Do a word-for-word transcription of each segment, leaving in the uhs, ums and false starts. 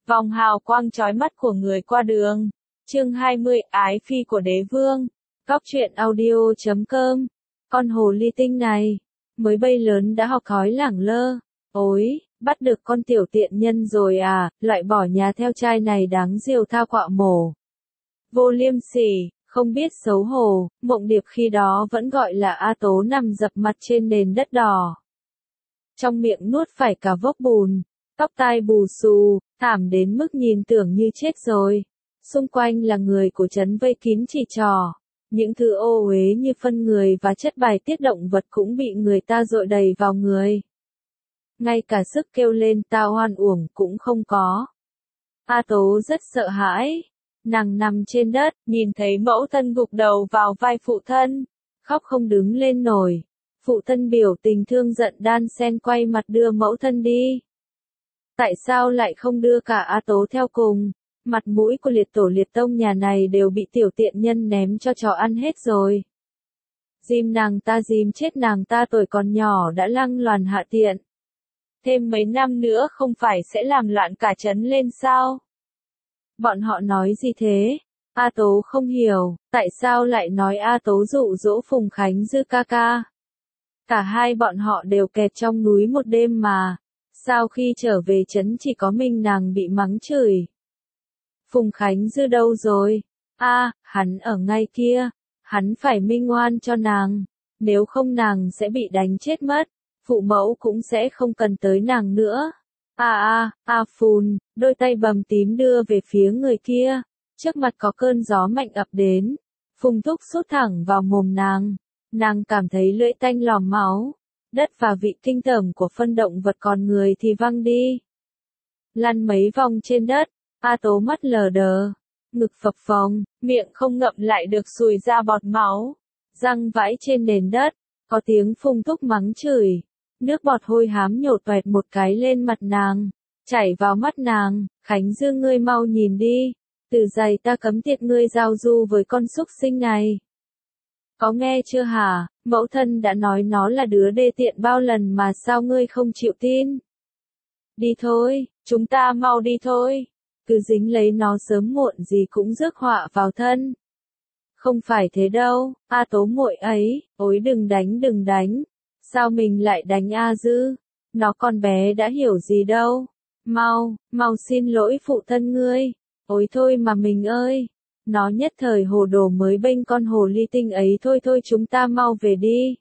vòng hào quang chói mắt của người qua đường. Chương hai mươi, ái phi của đế vương. Góc truyện audio chấm com. Con hồ ly tinh này, mới bay lớn đã học thói lẳng lơ. Ôi, bắt được con tiểu tiện nhân rồi à, loại bỏ nhà theo trai này đáng diều tha quạ mổ. Vô liêm sỉ, không biết xấu hổ, Mộng Điệp khi đó vẫn gọi là A Tố nằm dập mặt trên nền đất đỏ. Trong miệng nuốt phải cả vốc bùn, tóc tai bù xù, thảm đến mức nhìn tưởng như chết rồi. Xung quanh là người của trấn vây kín chỉ trỏ. Những thứ ô uế như phân người và chất bài tiết động vật cũng bị người ta dội đầy vào người. Ngay cả sức kêu lên ta oan uổng cũng không có. A Tố rất sợ hãi. Nàng nằm trên đất, nhìn thấy mẫu thân gục đầu vào vai phụ thân, khóc không đứng lên nổi. Phụ thân biểu tình thương giận đan sen quay mặt đưa mẫu thân đi. Tại sao lại không đưa cả A Tố theo cùng? Mặt mũi của liệt tổ liệt tông nhà này đều bị tiểu tiện nhân ném cho chó ăn hết rồi. Dìm nàng ta dìm chết nàng ta tuổi còn nhỏ đã lăng loàn hạ tiện. Thêm mấy năm nữa không phải sẽ làm loạn cả trấn lên sao? Bọn họ nói gì thế? A Tố không hiểu, tại sao lại nói A Tố dụ dỗ Phùng Khánh Dư ca ca? Cả hai bọn họ đều kẹt trong núi một đêm mà, sao khi trở về trấn chỉ có mình nàng bị mắng chửi? Phùng Khánh Dư đâu rồi? A, à, hắn ở ngay kia, hắn phải minh oan cho nàng, nếu không nàng sẽ bị đánh chết mất, phụ mẫu cũng sẽ không cần tới nàng nữa. A a, A Phùn, đôi tay bầm tím đưa về phía người kia, trước mặt có cơn gió mạnh ập đến, Phùng Thúc sút thẳng vào mồm nàng, nàng cảm thấy lưỡi tanh lòm máu, đất và vị kinh tởm của phân động vật còn người thì văng đi. Lăn mấy vòng trên đất, A Tố mắt lờ đờ, ngực phập phồng, miệng không ngậm lại được sùi ra bọt máu, răng vãi trên nền đất, có tiếng Phùng Thúc mắng chửi. Nước bọt hôi hám nhổ toẹt một cái lên mặt nàng, chảy vào mắt nàng. Khánh Dư ngươi mau nhìn đi, từ giày ta cấm tiệt ngươi giao du với con súc sinh này. Có nghe chưa hả, mẫu thân đã nói nó là đứa đê tiện bao lần mà sao ngươi không chịu tin? Đi thôi, chúng ta mau đi thôi, cứ dính lấy nó sớm muộn gì cũng rước họa vào thân. Không phải thế đâu, A Tố muội ấy, ối đừng đánh đừng đánh. Sao mình lại đánh A Dư? Nó con bé đã hiểu gì đâu. Mau, mau xin lỗi phụ thân ngươi. Ôi thôi mà mình ơi. Nó nhất thời hồ đồ mới bênh con hồ ly tinh ấy thôi thôi chúng ta mau về đi.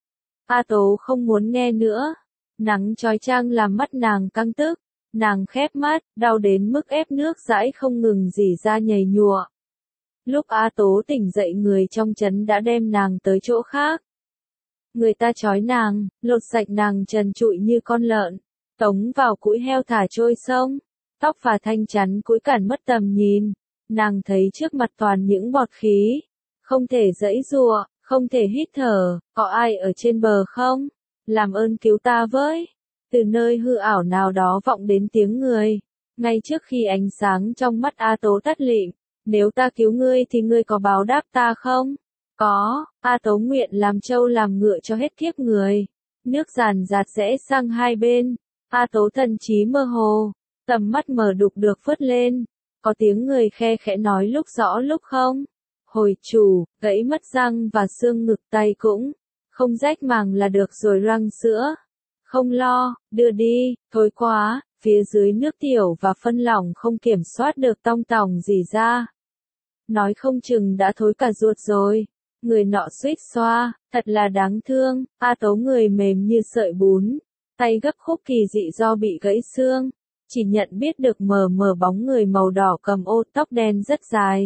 A Tố không muốn nghe nữa. Nắng chói chang làm mắt nàng căng tức. Nàng khép mắt, đau đến mức ép nước dãi không ngừng rỉ ra nhầy nhụa. Lúc A Tố tỉnh dậy người trong trấn đã đem nàng tới chỗ khác. Người ta trói nàng, lột sạch nàng trần trụi như con lợn, tống vào cũi heo thả trôi sông, tóc và thanh chắn cũi cản mất tầm nhìn, nàng thấy trước mặt toàn những bọt khí, không thể giãy giụa, không thể hít thở, có ai ở trên bờ không? Làm ơn cứu ta với. Từ nơi hư ảo nào đó vọng đến tiếng người, ngay trước khi ánh sáng trong mắt A Tố tắt lịm, nếu ta cứu ngươi thì ngươi có báo đáp ta không? Có, A Tố nguyện làm trâu làm ngựa cho hết kiếp người. Nước giàn giạt rẽ sang hai bên. A Tố thần trí mơ hồ, tầm mắt mờ đục được phớt lên. Có tiếng người khe khẽ nói lúc rõ lúc không. Hồi chủ, gãy mất răng và xương ngực tay cũng. Không rách màng là được rồi răng sữa. Không lo, đưa đi, thôi quá, phía dưới nước tiểu và phân lỏng không kiểm soát được tong tòng gì ra. Nói không chừng đã thối cả ruột rồi. Người nọ suýt xoa, thật là đáng thương. A Tố người mềm như sợi bún, tay gấp khúc kỳ dị do bị gãy xương, chỉ nhận biết được mờ mờ bóng người màu đỏ cầm ô tóc đen rất dài.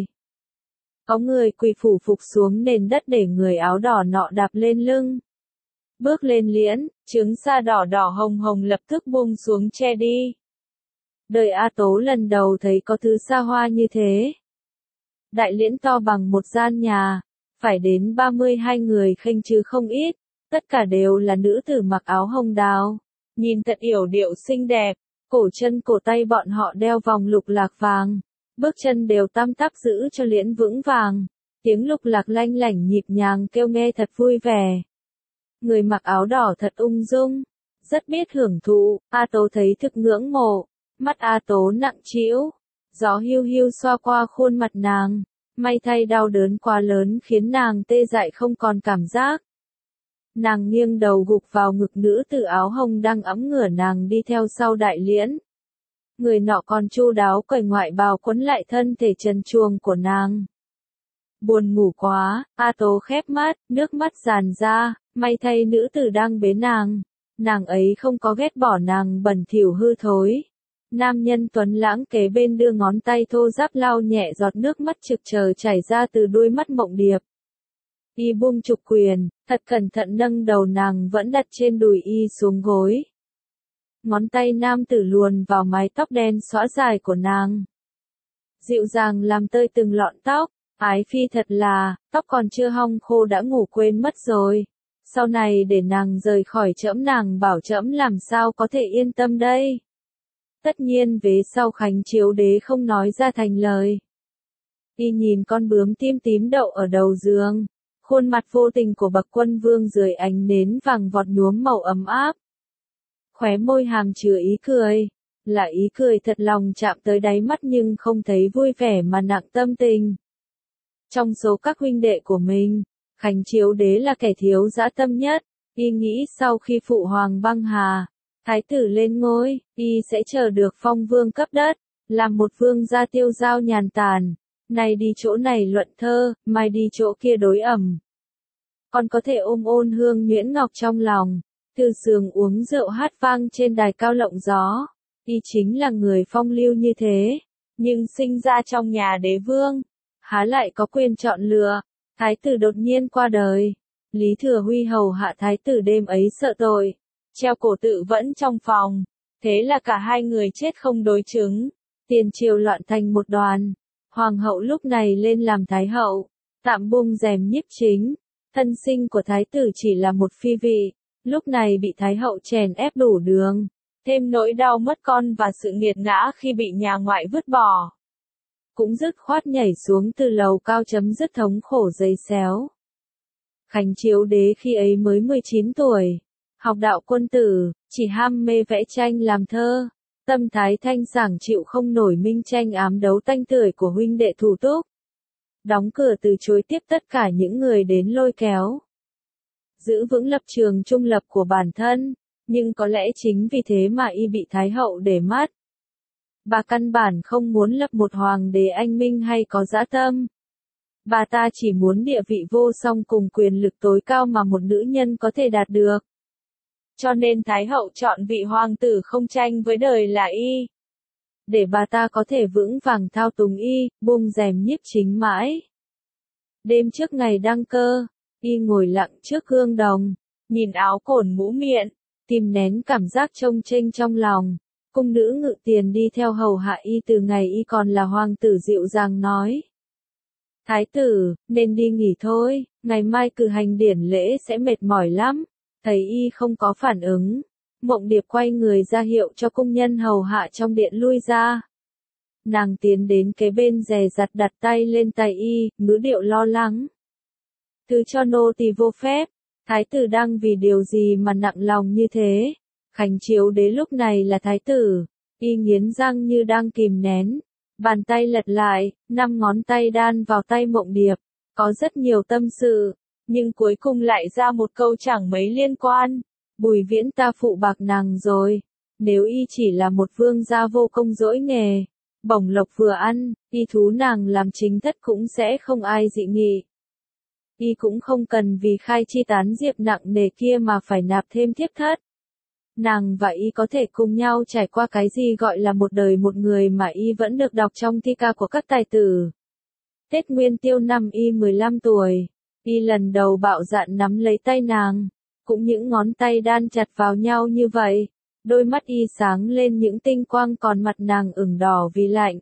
Có người quỳ phủ phục xuống nền đất để người áo đỏ nọ đạp lên lưng. Bước lên liễn, trứng sa đỏ đỏ hồng hồng lập tức buông xuống che đi. Đời A Tố lần đầu thấy có thứ xa hoa như thế. Đại liễn to bằng một gian nhà. Phải đến ba mươi hai người khênh chứ không ít, tất cả đều là nữ tử mặc áo hồng đào, nhìn thật yểu điệu xinh đẹp, cổ chân cổ tay bọn họ đeo vòng lục lạc vàng, bước chân đều tăm tắp giữ cho liễn vững vàng, tiếng lục lạc lanh lảnh nhịp nhàng kêu nghe thật vui vẻ. Người mặc áo đỏ thật ung dung, rất biết hưởng thụ, A Tố thấy thực ngưỡng mộ, Mắt A Tố nặng trĩu, gió hiu hiu xoa qua khuôn mặt nàng, may thay đau đớn quá lớn khiến nàng tê dại không còn cảm giác. Nàng nghiêng đầu gục vào ngực nữ tử áo hồng đang ẵm ngửa nàng đi theo sau Đại Liễn. Người nọ còn chu đáo cởi ngoại bào quấn lại thân thể trần truồng của nàng. Buồn ngủ quá, A Tố khép mắt, nước mắt tràn ra, may thay nữ tử đang bế nàng. Nàng ấy không có ghét bỏ nàng bẩn thỉu hư thối. Nam nhân tuấn lãng kế bên đưa ngón tay thô ráp lau nhẹ giọt nước mắt trực chờ chảy ra từ đuôi mắt Mộng Điệp. Y buông trục quyền, thật cẩn thận nâng đầu nàng vẫn đặt trên đùi y xuống gối. Ngón tay nam tử luồn vào mái tóc đen xõa dài của nàng. Dịu dàng làm tơi từng lọn tóc, Ái Phi thật là, tóc còn chưa hong khô đã ngủ quên mất rồi. Sau này để nàng rời khỏi trẫm nàng bảo trẫm làm sao có thể yên tâm đây. Tất nhiên vế sau Khánh Chiếu Đế không nói ra thành lời. Y nhìn con bướm tím tím đậu ở đầu giường, khuôn mặt vô tình của bậc quân vương dưới ánh nến vàng vọt nhuốm màu ấm áp. Khóe môi hàm chứa ý cười, là ý cười thật lòng chạm tới đáy mắt nhưng không thấy vui vẻ mà nặng tâm tình. Trong số các huynh đệ của mình, Khánh Chiếu Đế là kẻ thiếu dã tâm nhất. Y nghĩ sau khi phụ hoàng băng hà, thái tử lên ngôi, y sẽ chờ được phong vương cấp đất, làm một vương gia tiêu dao nhàn tản. Nay đi chỗ này luận thơ, mai đi chỗ kia đối ẩm. Còn có thể ôm ôn hương nhuyễn ngọc trong lòng, từ giường uống rượu hát vang trên đài cao lộng gió. Y chính là người phong lưu như thế, nhưng sinh ra trong nhà đế vương, há lại có quyền chọn lựa. Thái tử đột nhiên qua đời, Lý Thừa Huy hầu hạ thái tử đêm ấy sợ tội, treo cổ tự vẫn trong phòng, thế là cả hai người chết không đối chứng, tiền triều loạn thành một đoàn. Hoàng hậu lúc này lên làm thái hậu, tạm buông rèm nhiếp chính, thân sinh của thái tử chỉ là một phi vị, lúc này bị thái hậu chèn ép đủ đường, thêm nỗi đau mất con và sự nghiệt ngã khi bị nhà ngoại vứt bỏ. Cũng dứt khoát nhảy xuống từ lầu cao chấm dứt thống khổ dây xéo. Khánh Chiếu Đế khi ấy mới mười chín tuổi, học đạo quân tử, chỉ ham mê vẽ tranh làm thơ, tâm thái thanh sảng chịu không nổi minh tranh ám đấu tanh tưởi của huynh đệ thủ túc. Đóng cửa từ chối tiếp tất cả những người đến lôi kéo. Giữ vững lập trường trung lập của bản thân, nhưng có lẽ chính vì thế mà y bị thái hậu để mắt. Bà căn bản không muốn lập một hoàng đế anh minh hay có dã tâm. Bà ta chỉ muốn địa vị vô song cùng quyền lực tối cao mà một nữ nhân có thể đạt được. Cho nên Thái hậu chọn vị hoàng tử không tranh với đời là y. Để bà ta có thể vững vàng thao túng y, buông rèm nhiếp chính mãi. Đêm trước ngày đăng cơ, y ngồi lặng trước gương đồng, nhìn áo cổn mũ miện, kìm nén cảm giác trông chênh trong lòng. Cung nữ Ngự Tiền đi theo hầu hạ y từ ngày y còn là hoàng tử dịu dàng nói. Thái tử, nên đi nghỉ thôi, ngày mai cử hành điển lễ sẽ mệt mỏi lắm. Thấy y không có phản ứng, Mộng Điệp quay người ra hiệu cho cung nhân hầu hạ trong điện lui ra. Nàng tiến đến kế bên dè dặt đặt tay lên tay y, ngữ điệu lo lắng. Thứ cho nô tỳ vô phép, thái tử đang vì điều gì mà nặng lòng như thế? Khánh Chiếu Đế lúc này là thái tử, y nghiến răng như đang kìm nén, bàn tay lật lại, năm ngón tay đan vào tay Mộng Điệp, có rất nhiều tâm sự, nhưng cuối cùng lại ra một câu chẳng mấy liên quan. Bùi Viễn ta phụ bạc nàng rồi, nếu y chỉ là một vương gia vô công dỗi nghề, bổng lộc vừa ăn, y thú nàng làm chính thất cũng sẽ không ai dị nghị. Y cũng không cần vì khai chi tán diệp nặng nề kia mà phải nạp thêm thiếp thất. Nàng và y có thể cùng nhau trải qua cái gì gọi là một đời một người mà y vẫn được đọc trong thi ca của các tài tử. Tết Nguyên Tiêu năm y mười lăm tuổi, y lần đầu bạo dạn nắm lấy tay nàng, cũng những ngón tay đan chặt vào nhau như vậy, đôi mắt y sáng lên những tinh quang còn mặt nàng ửng đỏ vì lạnh.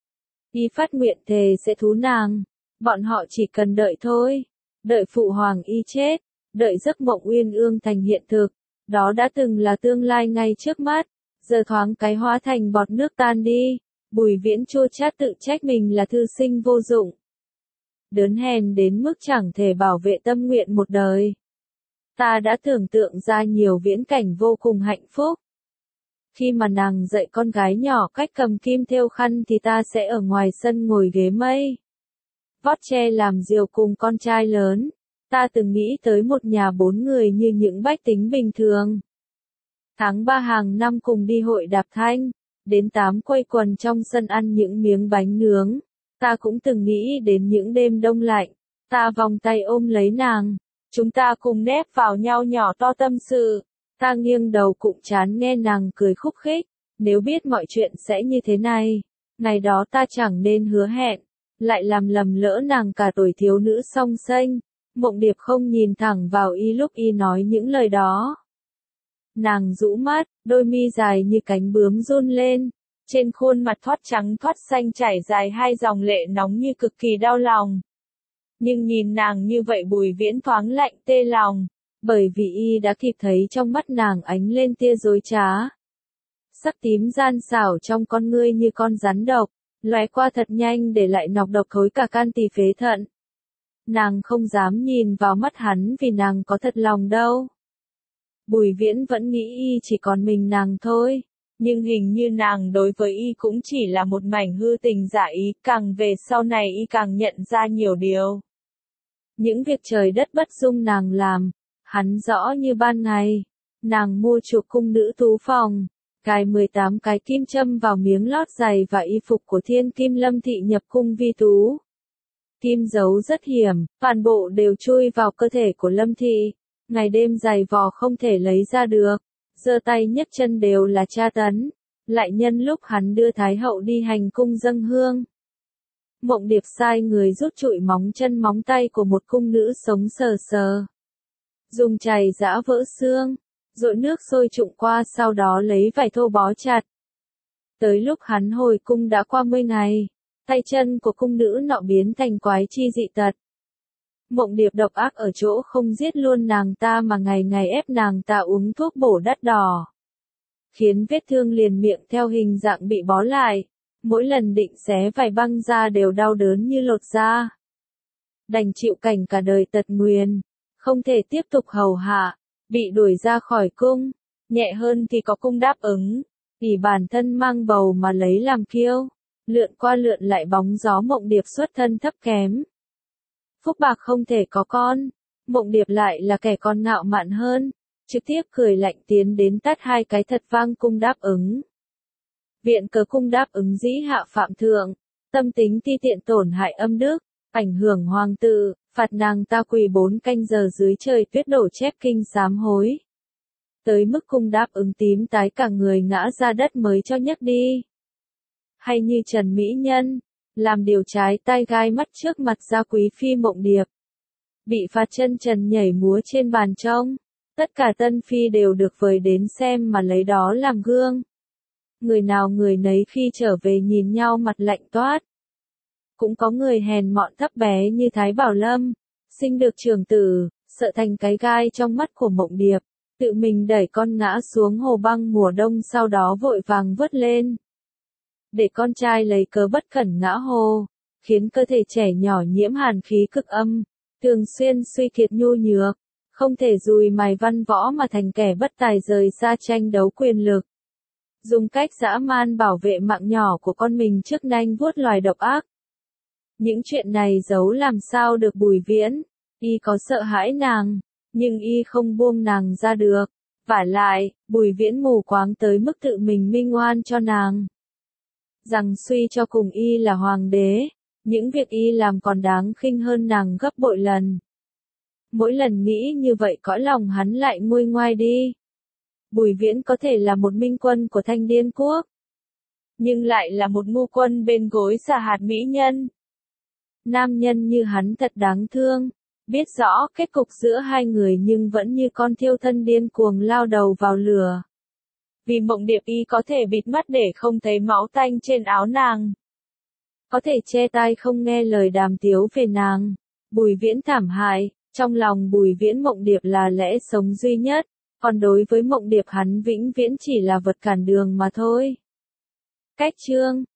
Y phát nguyện thề sẽ thú nàng, bọn họ chỉ cần đợi thôi, đợi phụ hoàng y chết, đợi giấc mộng uyên ương thành hiện thực. Đó đã từng là tương lai ngay trước mắt, giờ thoáng cái hóa thành bọt nước tan đi. Bùi Viễn chua chát tự trách mình là thư sinh vô dụng, đớn hèn đến mức chẳng thể bảo vệ tâm nguyện một đời. Ta đã tưởng tượng ra nhiều viễn cảnh vô cùng hạnh phúc. Khi mà nàng dạy con gái nhỏ cách cầm kim thêu khăn thì ta sẽ ở ngoài sân ngồi ghế mây, vót tre làm diều cùng con trai lớn. Ta từng nghĩ tới một nhà bốn người như những bách tính bình thường. Tháng ba hàng năm cùng đi hội đạp thanh, đến tám quây quần trong sân ăn những miếng bánh nướng. Ta cũng từng nghĩ đến những đêm đông lạnh, ta vòng tay ôm lấy nàng, chúng ta cùng nép vào nhau nhỏ to tâm sự. Ta nghiêng đầu cụm chán nghe nàng cười khúc khích, nếu biết mọi chuyện sẽ như thế này, ngày đó ta chẳng nên hứa hẹn, lại làm lầm lỡ nàng cả tuổi thiếu nữ song sênh. Mộng Điệp không nhìn thẳng vào y lúc y nói những lời đó. Nàng rũ mắt, đôi mi dài như cánh bướm run lên, trên khuôn mặt thoát trắng thoát xanh chảy dài hai dòng lệ nóng như cực kỳ đau lòng. Nhưng nhìn nàng như vậy Bùi Viễn thoáng lạnh tê lòng, bởi vì y đã kịp thấy trong mắt nàng ánh lên tia dối trá. Sắc tím gian xảo trong con ngươi như con rắn độc, lóe qua thật nhanh để lại nọc độc thối cả can tỳ phế thận. Nàng không dám nhìn vào mắt hắn vì nàng có thật lòng đâu. Bùi Viễn vẫn nghĩ y chỉ còn mình nàng thôi, nhưng hình như nàng đối với y cũng chỉ là một mảnh hư tình giả ý, càng về sau này y càng nhận ra nhiều điều. Những việc trời đất bất dung nàng làm, hắn rõ như ban ngày. Nàng mua chuộc cung nữ tú phòng, cài mười tám cái kim châm vào miếng lót giày và y phục của thiên kim Lâm Thị nhập cung vi tú. Kim giấu rất hiểm, toàn bộ đều chui vào cơ thể của Lâm Thị, ngày đêm giày vò không thể lấy ra được, giơ tay nhấc chân đều là tra tấn, lại nhân lúc hắn đưa Thái hậu đi hành cung dâng hương. Mộng Điệp sai người rút trụi móng chân móng tay của một cung nữ sống sờ sờ. Dùng chày giã vỡ xương, dội nước sôi trụng qua sau đó lấy vải thô bó chặt. Tới lúc hắn hồi cung đã qua mươi ngày, tay chân của cung nữ nọ biến thành quái chi dị tật. Mộng Điệp độc ác ở chỗ không giết luôn nàng ta mà ngày ngày ép nàng ta uống thuốc bổ đắt đỏ, khiến vết thương liền miệng theo hình dạng bị bó lại, mỗi lần định xé vải băng ra đều đau đớn như lột da. Đành chịu cảnh cả đời tật nguyền, không thể tiếp tục hầu hạ, bị đuổi ra khỏi cung, nhẹ hơn thì có cung đáp ứng, ỷ bản thân mang bầu mà lấy làm kiêu, lượn qua lượn lại bóng gió. Mộng Điệp xuất thân thấp kém, phúc bạc không thể có con, Mộng Điệp lại là kẻ còn ngạo mạn hơn, trực tiếp cười lạnh tiến đến tát hai cái thật vang cung đáp ứng. Viện cớ cung đáp ứng dĩ hạ phạm thượng, tâm tính ti tiện tổn hại âm đức, ảnh hưởng hoàng tử, phạt nàng ta quỳ bốn canh giờ dưới trời tuyết đổ chép kinh sám hối. Tới mức cung đáp ứng tím tái cả người ngã ra đất mới cho nhấc đi. Hay như Trần Mỹ Nhân, làm điều trái tai gai mắt trước mặt gia quý phi Mộng Điệp, bị phạt chân trần nhảy múa trên bàn trông, tất cả tân phi đều được vời đến xem mà lấy đó làm gương. Người nào người nấy khi trở về nhìn nhau mặt lạnh toát. Cũng có người hèn mọn thấp bé như Thái Bảo Lâm, sinh được trưởng tử, sợ thành cái gai trong mắt của Mộng Điệp, tự mình đẩy con ngã xuống hồ băng mùa đông sau đó vội vàng vớt lên. Để con trai lấy cớ bất cẩn ngã hồ, khiến cơ thể trẻ nhỏ nhiễm hàn khí cực âm, thường xuyên suy kiệt nhu nhược, không thể dùi mài văn võ mà thành kẻ bất tài rời xa tranh đấu quyền lực. Dùng cách dã man bảo vệ mạng nhỏ của con mình trước nanh vuốt loài độc ác. Những chuyện này giấu làm sao được Bùi Viễn, y có sợ hãi nàng, nhưng y không buông nàng ra được. Vả lại, Bùi Viễn mù quáng tới mức tự mình minh oan cho nàng. Rằng suy cho cùng y là hoàng đế, những việc y làm còn đáng khinh hơn nàng gấp bội lần. Mỗi lần nghĩ như vậy cõi lòng hắn lại nguôi ngoai đi. Bùi Viễn có thể là một minh quân của Thanh Điên quốc, nhưng lại là một ngu quân bên gối xà hạt mỹ nhân. Nam nhân như hắn thật đáng thương, biết rõ kết cục giữa hai người nhưng vẫn như con thiêu thân điên cuồng lao đầu vào lửa. Vì Mộng Điệp y có thể bịt mắt để không thấy máu tanh trên áo nàng, có thể che tai không nghe lời đàm tiếu về nàng. Bùi Viễn thảm hại, trong lòng Bùi Viễn Mộng Điệp là lẽ sống duy nhất, còn đối với Mộng Điệp hắn vĩnh viễn chỉ là vật cản đường mà thôi. Cách chương